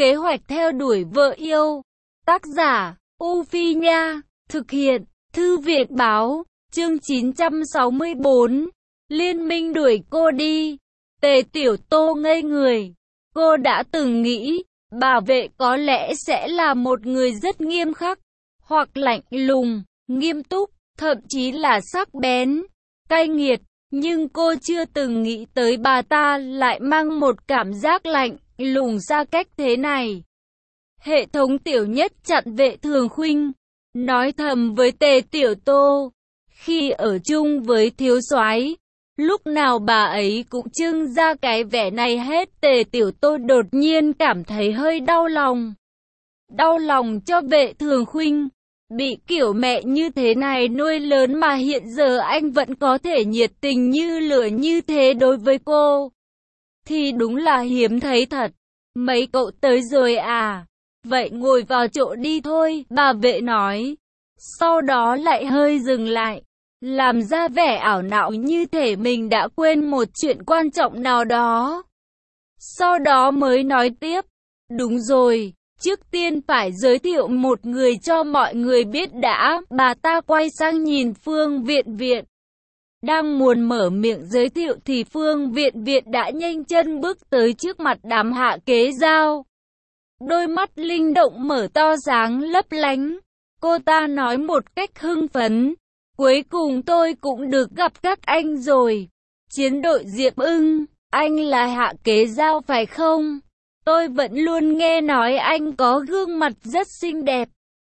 Kế hoạch theo đuổi vợ yêu. Tác giả, U Phi Nha. Thực hiện, Thư viện Báo. Chương 964. Liên minh đuổi cô đi. Tề Tiểu Tô ngây người. Cô đã từng nghĩ, bảo vệ có lẽ sẽ là một người rất nghiêm khắc, hoặc lạnh lùng, nghiêm túc, thậm chí là sắc bén, cay nghiệt. Nhưng cô chưa từng nghĩ tới bà ta lại mang một cảm giác lạnh lùng xa cách thế này. Hệ thống Tiểu Nhất chặn Vệ Thường Khuynh, nói thầm với Tề Tiểu Tô. Khi ở chung với thiếu soái, lúc nào bà ấy cũng trưng ra cái vẻ này hết. Tề Tiểu Tô đột nhiên cảm thấy hơi đau lòng. Đau lòng cho Vệ Thường Khuynh. Bị kiểu mẹ như thế này nuôi lớn mà hiện giờ anh vẫn có thể nhiệt tình như lửa như thế đối với cô. Thì đúng là hiếm thấy thật. Mấy cậu tới rồi à? Vậy ngồi vào chỗ đi thôi, bà Vệ nói. Sau đó lại hơi dừng lại, làm ra vẻ ảo não như thể mình đã quên một chuyện quan trọng nào đó. Sau đó mới nói tiếp. Đúng rồi, trước tiên phải giới thiệu một người cho mọi người biết đã. Bà ta quay sang nhìn Phương Viện Viện. Đang muốn mở miệng giới thiệu thì Phương Viện Viện đã nhanh chân bước tới trước mặt đám Hạ Kế Giao. Đôi mắt linh động mở to sáng lấp lánh. Cô ta nói một cách hưng phấn. Cuối cùng tôi cũng được gặp các anh rồi. Chiến đội Diệp Ưng, anh là Hạ Kế Giao phải không? Tôi vẫn luôn nghe nói anh có gương mặt rất xinh đẹp.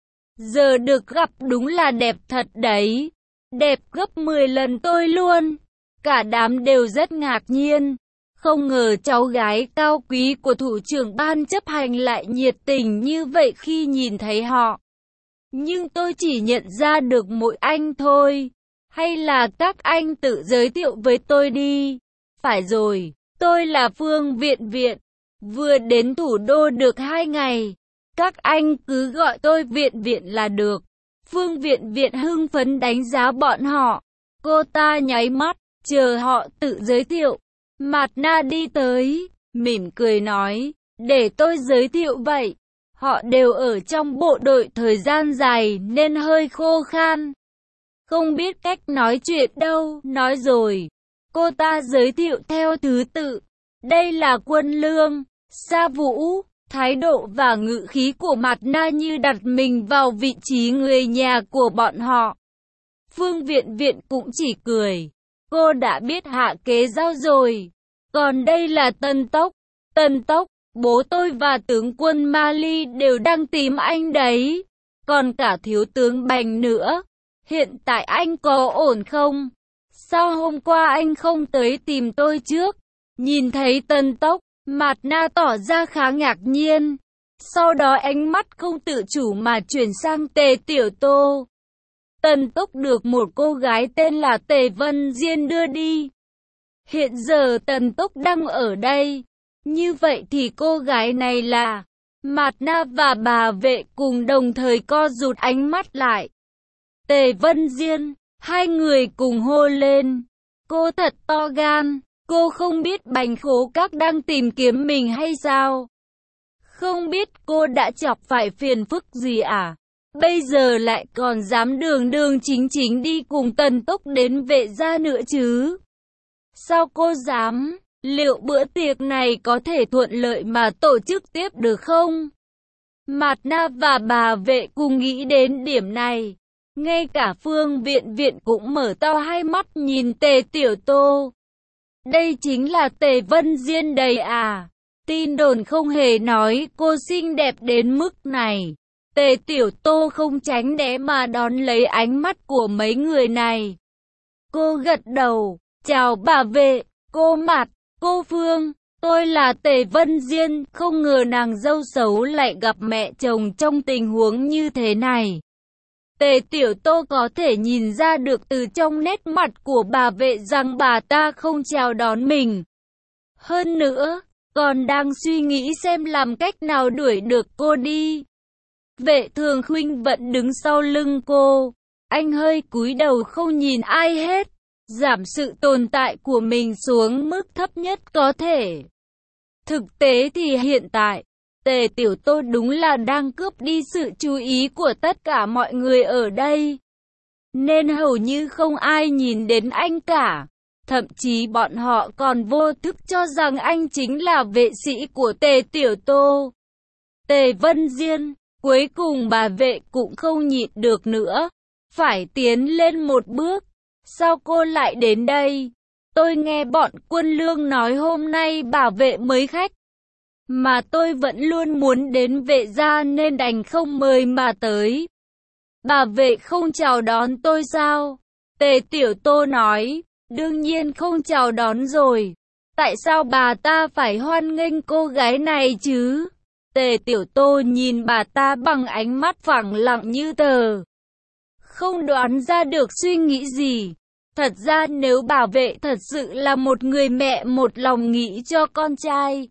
Giờ được gặp đúng là đẹp thật đấy. Đẹp gấp 10 lần tôi luôn. Cả đám đều rất ngạc nhiên. Không ngờ cháu gái cao quý của thủ trưởng ban chấp hành lại nhiệt tình như vậy khi nhìn thấy họ. Nhưng tôi chỉ nhận ra được mỗi anh thôi. Hay là các anh tự giới thiệu với tôi đi. Phải rồi, tôi là Phương Viện Viện. Vừa đến thủ đô được 2 ngày. Các anh cứ gọi tôi Viện Viện là được. Phương Viện Viện hưng phấn đánh giá bọn họ. Cô ta nháy mắt, chờ họ tự giới thiệu. Mạt Na đi tới, mỉm cười nói, để tôi giới thiệu vậy. Họ đều ở trong bộ đội thời gian dài nên hơi khô khan. Không biết cách nói chuyện đâu, nói rồi. Cô ta giới thiệu theo thứ tự. Đây là Quân Lương, Sa Vũ. Thái độ và ngữ khí của Mạt Na như đặt mình vào vị trí người nhà của bọn họ. Phương Viện Viện cũng chỉ cười. Cô đã biết Hạ Kế Giao rồi. Còn đây là Tân Tốc. Tân Tốc, bố tôi và tướng quân Mali đều đang tìm anh đấy. Còn cả thiếu tướng Bành nữa. Hiện tại anh có ổn không? Sao hôm qua anh không tới tìm tôi trước? Nhìn thấy Tân Tốc, Mạt Na tỏ ra khá ngạc nhiên. Sau đó ánh mắt không tự chủ mà chuyển sang Tề Tiểu Tô. Tân Tốc được một cô gái tên là Tề Vân Diên đưa đi. Hiện giờ Tân Tốc đang ở đây. Như vậy thì cô gái này là... Mạt Na và bà Vệ cùng đồng thời co rụt ánh mắt lại. Tề Vân Diên, hai người cùng hô lên. Cô thật to gan. Cô không biết Bành Khố Các đang tìm kiếm mình hay sao? Không biết cô đã chọc phải phiền phức gì à? Bây giờ lại còn dám đường đường chính chính đi cùng Tân Tốc đến Vệ gia nữa chứ? Sao cô dám? Liệu bữa tiệc này có thể thuận lợi mà tổ chức tiếp được không? Mạt Na và bà Vệ cùng nghĩ đến điểm này. Ngay cả Phương Viện Viện cũng mở to hai mắt nhìn Tề Tiểu Tô. Đây chính là Tề Vân Diên đây à? Tin đồn không hề nói cô xinh đẹp đến mức này. Tề Tiểu Tô không tránh né mà đón lấy ánh mắt của mấy người này. Cô gật đầu, chào bà Vệ, cô Mạt, cô Phương, tôi là Tề Vân Diên. Không ngờ nàng dâu xấu lại gặp mẹ chồng trong tình huống như thế này. Tề Tiểu Tô có thể nhìn ra được từ trong nét mặt của bà Vệ rằng bà ta không chào đón mình. Hơn nữa, còn đang suy nghĩ xem làm cách nào đuổi được cô đi. Vệ Thường Khuynh vẫn đứng sau lưng cô. Anh hơi cúi đầu không nhìn ai hết, giảm sự tồn tại của mình xuống mức thấp nhất có thể. Thực tế thì hiện tại, Tề Tiểu Tô đúng là đang cướp đi sự chú ý của tất cả mọi người ở đây. Nên hầu như không ai nhìn đến anh cả. Thậm chí bọn họ còn vô thức cho rằng anh chính là vệ sĩ của Tề Tiểu Tô. Tề Vân Diên, cuối cùng bà vệ cũng không nhịn được nữa. Phải tiến lên một bước. Sao cô lại đến đây? Tôi nghe bọn Quân Lương nói hôm nay bà vệ mới khách. Mà tôi vẫn luôn muốn đến vệ gia nên đành không mời mà tới. Bà vệ không chào đón tôi sao? Tề Tiểu Tô nói, đương nhiên không chào đón rồi. Tại sao bà ta phải hoan nghênh cô gái này chứ? Tề Tiểu Tô nhìn bà ta bằng ánh mắt phẳng lặng như tờ. Không đoán ra được suy nghĩ gì. Thật ra nếu bà vệ thật sự là một người mẹ một lòng nghĩ cho con trai,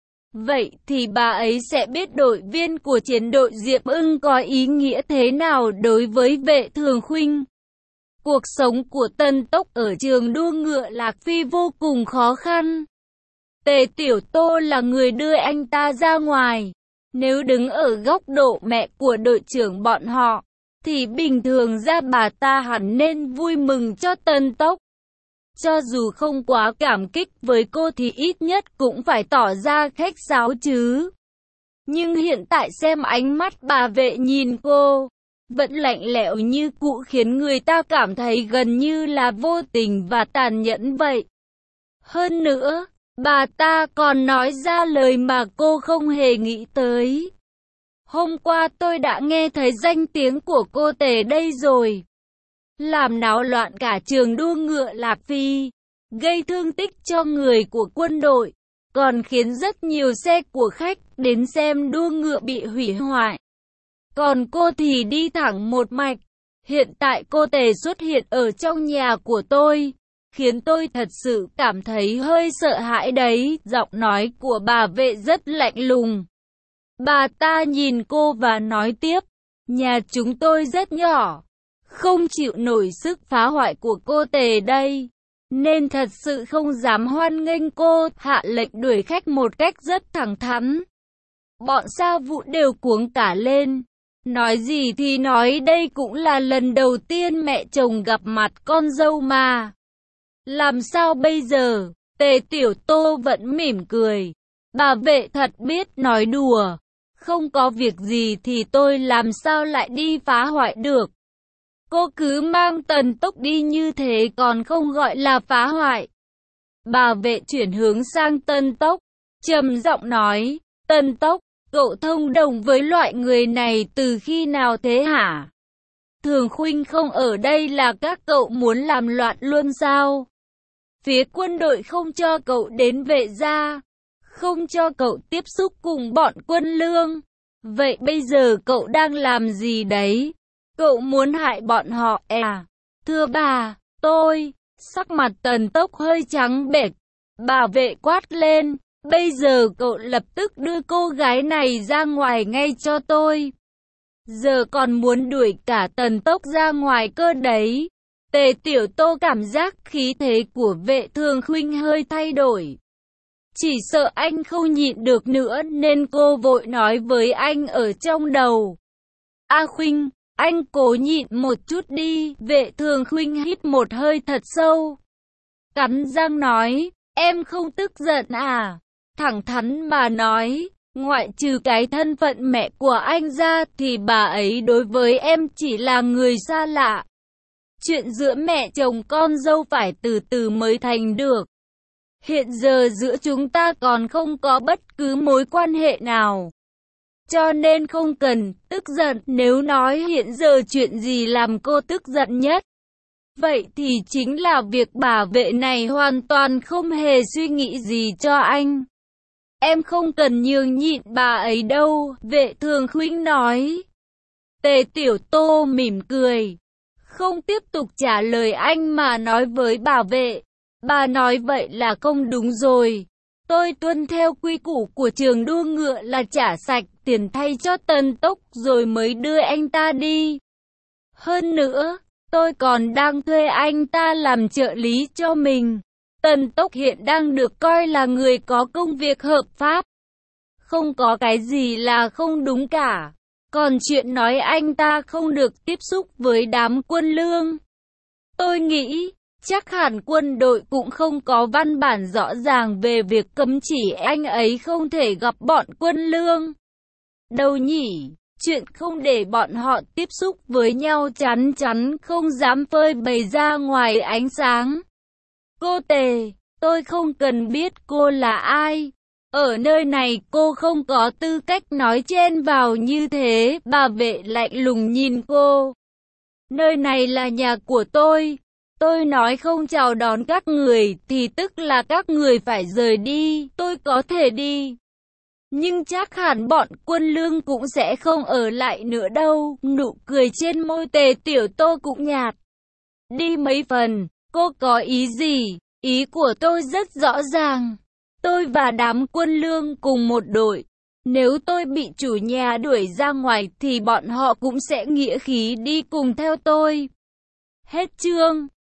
vậy thì bà ấy sẽ biết đội viên của chiến đội Diệp Ưng có ý nghĩa thế nào đối với Vệ Thường Khuynh. Cuộc sống của Tân Tốc ở trường đua ngựa Lạc Phi vô cùng khó khăn. Tề Tiểu Tô là người đưa anh ta ra ngoài. Nếu đứng ở góc độ mẹ của đội trưởng bọn họ, thì bình thường ra bà ta hẳn nên vui mừng cho Tân Tốc. Cho dù không quá cảm kích với cô thì ít nhất cũng phải tỏ ra khách sáo chứ. Nhưng hiện tại xem ánh mắt bà vệ nhìn cô, vẫn lạnh lẽo như cũ khiến người ta cảm thấy gần như là vô tình và tàn nhẫn vậy. Hơn nữa, bà ta còn nói ra lời mà cô không hề nghĩ tới. Hôm qua tôi đã nghe thấy danh tiếng của cô Tề đây rồi. Làm náo loạn cả trường đua ngựa Lạc Phi, gây thương tích cho người của quân đội, còn khiến rất nhiều xe của khách đến xem đua ngựa bị hủy hoại. Còn cô thì đi thẳng một mạch. Hiện tại cô Tề xuất hiện ở trong nhà của tôi, khiến tôi thật sự cảm thấy hơi sợ hãi đấy. Giọng nói của bà vệ rất lạnh lùng. Bà ta nhìn cô và nói tiếp, nhà chúng tôi rất nhỏ, không chịu nổi sức phá hoại của cô Tề đây, nên thật sự không dám hoan nghênh cô, hạ lệnh đuổi khách một cách rất thẳng thắn. Bọn Sa Vũ đều cuống cả lên. Nói gì thì nói, đây cũng là lần đầu tiên mẹ chồng gặp mặt con dâu mà. Làm sao bây giờ? Tề Tiểu Tô vẫn mỉm cười. Bà vệ thật biết nói đùa. Không có việc gì thì tôi làm sao lại đi phá hoại được. Cô cứ mang Tần Tốc đi như thế còn không gọi là phá hoại. Bà vệ chuyển hướng sang Tân Tốc, trầm giọng nói, Tân Tốc, cậu thông đồng với loại người này từ khi nào thế hả? Thường Khuynh không ở đây là các cậu muốn làm loạn luôn sao? Phía quân đội không cho cậu đến vệ gia, không cho cậu tiếp xúc cùng bọn Quân Lương. Vậy bây giờ cậu đang làm gì đấy? Cậu muốn hại bọn họ à? Thưa bà, tôi... Sắc mặt Tần Tốc hơi trắng bệch. Bà vệ quát lên. Bây giờ cậu lập tức đưa cô gái này ra ngoài ngay cho tôi. Giờ còn muốn đuổi cả Tần Tốc ra ngoài cơ đấy. Tề Tiểu Tô cảm giác khí thế của Vệ Thường Khuynh hơi thay đổi. Chỉ sợ anh không nhịn được nữa nên cô vội nói với anh ở trong đầu. A Khuynh, anh cố nhịn một chút đi. Vệ Thường Khuynh hít một hơi thật sâu, cắn răng nói, em không tức giận à? Thẳng thắn mà nói, ngoại trừ cái thân phận mẹ của anh ra thì bà ấy đối với em chỉ là người xa lạ. Chuyện giữa mẹ chồng con dâu phải từ từ mới thành được. Hiện giờ giữa chúng ta còn không có bất cứ mối quan hệ nào. Cho nên không cần tức giận. Nếu nói hiện giờ chuyện gì làm cô tức giận nhất, vậy thì chính là việc bà vệ này hoàn toàn không hề suy nghĩ gì cho anh. Em không cần nhường nhịn bà ấy đâu, Vệ Thường Khuynh nói. Tề Tiểu Tô mỉm cười, không tiếp tục trả lời anh mà nói với bà vệ. Bà nói vậy là không đúng rồi. Tôi tuân theo quy củ của trường đua ngựa là trả sạch tiền thay cho Tần Tốc rồi mới đưa anh ta đi. Hơn nữa, tôi còn đang thuê anh ta làm trợ lý cho mình. Tần Tốc hiện đang được coi là người có công việc hợp pháp. không có cái gì là không đúng cả. Còn chuyện nói anh ta không được tiếp xúc với đám quân lương, tôi nghĩ, chắc hẳn quân đội cũng không có văn bản rõ ràng về việc cấm chỉ anh ấy không thể gặp bọn quân lương. Đâu nhỉ? Chuyện không để bọn họ tiếp xúc với nhau chắn chắn không dám phơi bày ra ngoài ánh sáng. Cô Tề, tôi không cần biết cô là ai. Ở nơi này cô không có tư cách nói chen vào như thế. Bà vệ lạnh lùng nhìn cô. Nơi này là nhà của tôi. Tôi nói không chào đón các người thì tức là các người phải rời đi. Tôi có thể đi, nhưng chắc hẳn bọn quân lương cũng sẽ không ở lại nữa đâu. Nụ cười trên môi Tề Tiểu Tô cũng nhạt đi mấy phần. Cô có ý gì? Ý của tôi rất rõ ràng. Tôi và đám quân lương cùng một đội. Nếu tôi bị chủ nhà đuổi ra ngoài thì bọn họ cũng sẽ nghĩa khí đi cùng theo tôi. Hết chương.